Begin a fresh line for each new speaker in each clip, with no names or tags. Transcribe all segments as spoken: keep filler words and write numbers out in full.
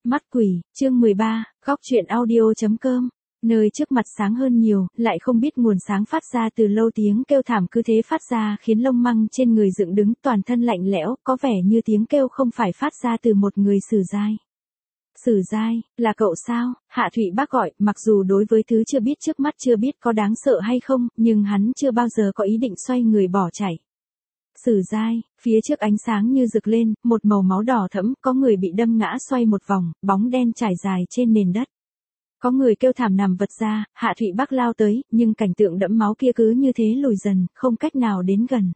Mắt quỷ, chương mười ba, góc truyện audio.com. Nơi trước mặt sáng hơn nhiều, lại không biết nguồn sáng phát ra từ lâu, tiếng kêu thảm cứ thế phát ra khiến lông măng trên người dựng đứng, toàn thân lạnh lẽo, có vẻ như tiếng kêu không phải phát ra từ một người. Sử Giai. Sử Giai, là cậu sao? Hạ Thụy Bác gọi, mặc dù đối với thứ chưa biết trước mắt chưa biết có đáng sợ hay không, nhưng hắn chưa bao giờ có ý định xoay người bỏ chạy. Sử Giai, phía trước ánh sáng như rực lên, một màu máu đỏ thẫm, có người bị đâm ngã xoay một vòng, bóng đen trải dài trên nền đất. Có người kêu thảm nằm vật ra, Hạ Thụy Bác lao tới, nhưng cảnh tượng đẫm máu kia cứ như thế lùi dần, không cách nào đến gần.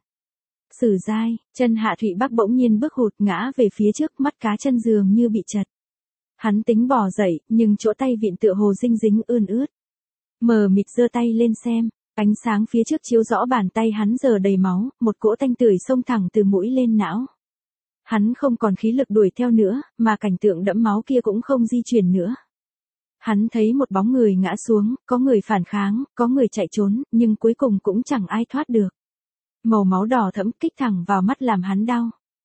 Sử Giai, chân Hạ Thụy Bác bỗng nhiên bước hụt ngã về phía trước, mắt cá chân dường như bị chật. Hắn tính bò dậy, nhưng chỗ tay vịn tựa hồ dinh dính ươn ướt. Mờ mịt giơ tay lên xem. Ánh sáng phía trước chiếu rõ bàn tay hắn giờ đầy máu, một cỗ tanh tưởi xông thẳng từ mũi lên não. Hắn không còn khí lực đuổi theo nữa, mà cảnh tượng đẫm máu kia cũng không di chuyển nữa. Hắn thấy một bóng người ngã xuống, có người phản kháng, có người chạy trốn, nhưng cuối cùng cũng chẳng ai thoát được. Màu máu đỏ thẫm kích thẳng vào mắt làm hắn đau.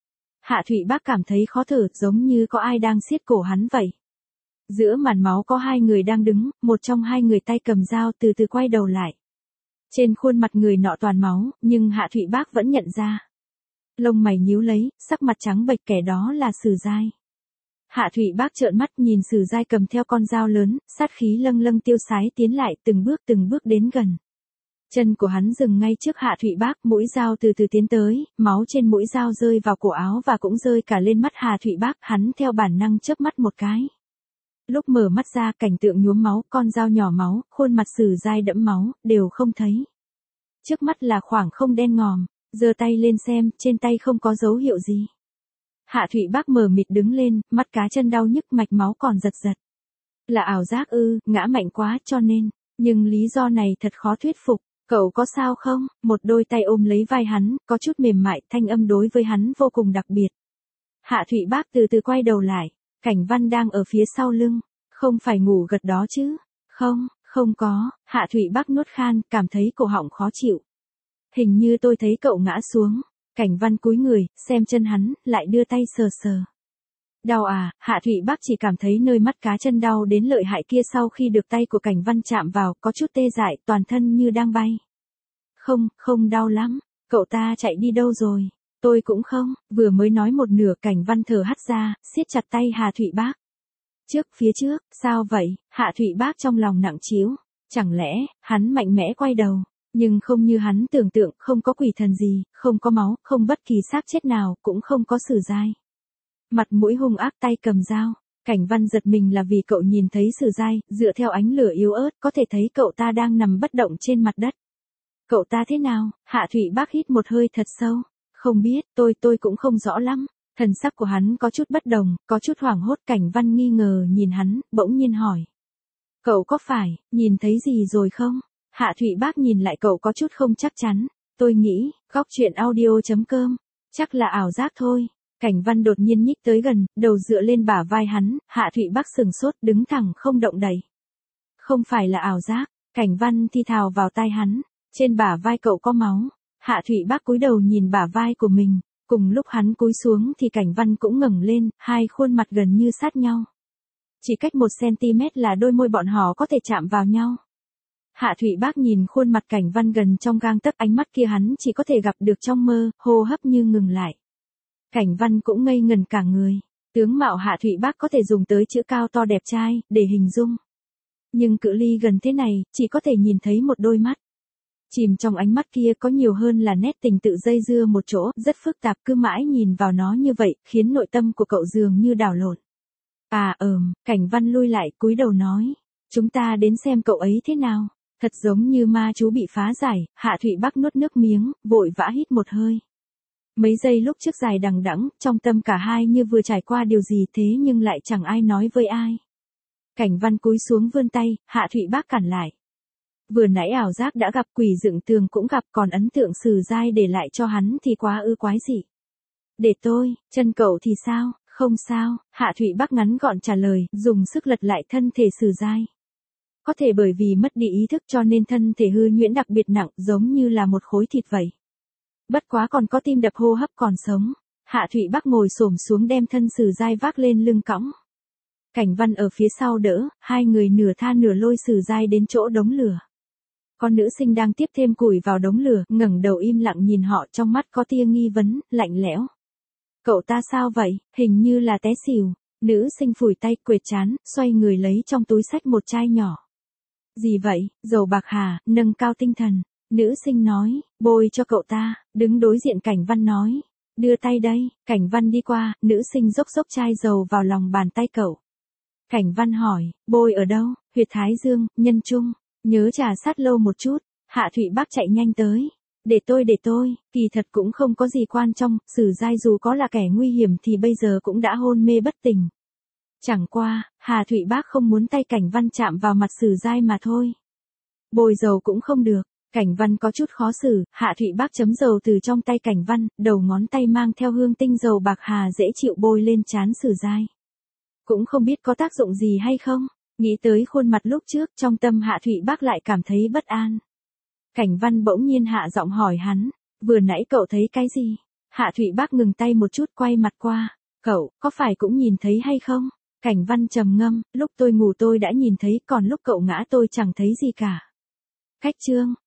Hạ Thụy Bác cảm thấy khó thở, giống như có ai đang siết cổ hắn vậy. Giữa màn máu có hai người đang đứng, một trong hai người tay cầm dao từ từ quay đầu lại. Trên khuôn mặt người nọ toàn máu, nhưng Hạ Thụy Bác vẫn nhận ra. Lông mày nhíu lấy, sắc mặt trắng bệch, kẻ đó là Sử Giai. Hạ Thụy Bác trợn mắt nhìn Sử Giai cầm theo con dao lớn, sát khí lâng lâng tiêu sái tiến lại, từng bước từng bước đến gần. Chân của hắn dừng ngay trước Hạ Thụy Bác, mũi dao từ từ tiến tới, máu trên mũi dao rơi vào cổ áo và cũng rơi cả lên mắt Hạ Thụy Bác, hắn theo bản năng chớp mắt một cái. Lúc mở mắt ra, cảnh tượng nhuốm máu, con dao nhỏ máu, khuôn mặt Sử Giai đẫm máu, đều không thấy. Trước mắt là khoảng không đen ngòm, giơ tay lên xem, trên tay không có dấu hiệu gì. Hạ Thụy Bác mờ mịt đứng lên, mắt cá chân đau nhức, mạch máu còn giật giật. Là ảo giác ư, ngã mạnh quá cho nên, nhưng lý do này thật khó thuyết phục. Cậu có sao không? Một đôi tay ôm lấy vai hắn, có chút mềm mại, thanh âm đối với hắn vô cùng đặc biệt. Hạ Thụy Bác từ từ quay đầu lại. Cảnh Văn đang ở phía sau lưng. Không phải ngủ gật đó chứ? Không, không có. Hạ Thụy Bác nuốt khan, cảm thấy cổ họng khó chịu. Hình như tôi thấy cậu ngã xuống. Cảnh Văn cúi người, xem chân hắn, lại đưa tay sờ sờ. Đau à? Hạ Thụy Bác chỉ cảm thấy nơi mắt cá chân đau đến lợi hại kia sau khi được tay của Cảnh Văn chạm vào, có chút tê dại, toàn thân như đang bay. Không, không đau lắm. Cậu ta chạy đi đâu rồi? Tôi cũng không. Vừa mới nói một nửa, Cảnh Văn thở hắt ra, siết chặt tay Hạ Thụy Bác. Trước, phía trước, sao vậy? Hạ Thụy Bác trong lòng nặng trĩu. Chẳng lẽ, hắn mạnh mẽ quay đầu, nhưng không như hắn tưởng tượng, không có quỷ thần gì, không có máu, không bất kỳ xác chết nào, cũng không có Sử Giai. Mặt mũi hung ác, tay cầm dao. Cảnh Văn giật mình là vì cậu nhìn thấy Sử Giai, dựa theo ánh lửa yếu ớt, có thể thấy cậu ta đang nằm bất động trên mặt đất. Cậu ta thế nào? Hạ Thụy Bác hít một hơi thật sâu. Không biết, tôi tôi cũng không rõ lắm. Thần sắc của hắn có chút bất đồng, có chút hoảng hốt. Cảnh Văn nghi ngờ nhìn hắn, bỗng nhiên hỏi. Cậu có phải, nhìn thấy gì rồi không? Hạ Thụy Bác nhìn lại cậu có chút không chắc chắn. Tôi nghĩ, góc truyện audio.com, chắc là ảo giác thôi. Cảnh Văn đột nhiên nhích tới gần, đầu dựa lên bả vai hắn, Hạ Thụy Bác sừng sốt, đứng thẳng không động đậy. Không phải là ảo giác. Cảnh Văn thi thào vào tai hắn. Trên bả vai cậu có máu. Hạ Thụy Bác cúi đầu nhìn bả vai của mình. Cùng lúc hắn cúi xuống thì Cảnh Văn cũng ngẩng lên, hai khuôn mặt gần như sát nhau. Chỉ cách một xăng-ti-mét là đôi môi bọn họ có thể chạm vào nhau. Hạ Thụy Bác nhìn khuôn mặt Cảnh Văn gần trong gang tấc, ánh mắt kia hắn chỉ có thể gặp được trong mơ, hô hấp như ngừng lại. Cảnh Văn cũng ngây ngần cả người. Tướng mạo Hạ Thụy Bác có thể dùng tới chữ cao to đẹp trai để hình dung. Nhưng cự ly gần thế này, chỉ có thể nhìn thấy một đôi mắt. Chìm trong ánh mắt kia có nhiều hơn là nét tình tự dây dưa một chỗ, rất phức tạp, cứ mãi nhìn vào nó như vậy, khiến nội tâm của cậu dường như đảo lộn. À ừm, Cảnh Văn lui lại, cúi đầu nói. Chúng ta đến xem cậu ấy thế nào. Thật giống như ma chú bị phá giải. Hạ Thụy Bác nuốt nước miếng, vội vã hít một hơi. Mấy giây lúc trước dài đằng đẵng, trong tâm cả hai như vừa trải qua điều gì thế nhưng lại chẳng ai nói với ai. Cảnh Văn cúi xuống vươn tay, Hạ Thụy Bác cản lại. Vừa nãy ảo giác đã gặp, quỷ dựng tường cũng gặp, còn ấn tượng Sử Giai để lại cho hắn thì quá ư quái dị. Để tôi, chân cậu thì sao? Không sao. Hạ Thụy Bác ngắn gọn trả lời, dùng sức lật lại thân thể Sử Giai. Có thể bởi vì mất đi ý thức cho nên thân thể hư nhuyễn đặc biệt nặng, giống như là một khối thịt vậy. Bất quá còn có tim đập, hô hấp còn sống. Hạ Thụy Bác ngồi xổm xuống đem thân Sử Giai vác lên lưng cõng. Cảnh Văn ở phía sau đỡ, hai người nửa tha nửa lôi Sử Giai đến chỗ đống lửa. Con nữ sinh đang tiếp thêm củi vào đống lửa, ngẩng đầu im lặng nhìn họ, trong mắt có tia nghi vấn, lạnh lẽo. Cậu ta sao vậy, hình như là té xỉu. Nữ sinh phủi tay, quệt trán, xoay người lấy trong túi xách một chai nhỏ. Gì vậy, dầu bạc hà, nâng cao tinh thần. Nữ sinh nói, bôi cho cậu ta, đứng đối diện Cảnh Văn nói. Đưa tay đây, Cảnh Văn đi qua, nữ sinh dốc dốc chai dầu vào lòng bàn tay cậu. Cảnh Văn hỏi, bôi ở đâu, huyệt thái dương, nhân trung, nhớ trà sát lâu một chút. Hạ Thụy Bác chạy nhanh tới. Để tôi để tôi, kỳ thật cũng không có gì quan trọng, Sử Giai dù có là kẻ nguy hiểm thì bây giờ cũng đã hôn mê bất tỉnh. Chẳng qua, Hà Thụy Bác không muốn tay Cảnh Văn chạm vào mặt Sử Giai mà thôi. Bôi dầu cũng không được, Cảnh Văn có chút khó xử, Hạ Thụy Bác chấm dầu từ trong tay Cảnh Văn, đầu ngón tay mang theo hương tinh dầu bạc hà dễ chịu bôi lên trán Sử Giai. Cũng không biết có tác dụng gì hay không, nghĩ tới khuôn mặt lúc trước, trong tâm Hạ Thụy Bác lại cảm thấy bất an. Cảnh Văn bỗng nhiên hạ giọng hỏi hắn, vừa nãy cậu thấy cái gì? Hạ Thụy Bác ngừng tay một chút, quay mặt qua, cậu, có phải cũng nhìn thấy hay không? Cảnh Văn trầm ngâm, lúc tôi ngủ tôi đã nhìn thấy, còn lúc cậu ngã tôi chẳng thấy gì cả. Khách trương,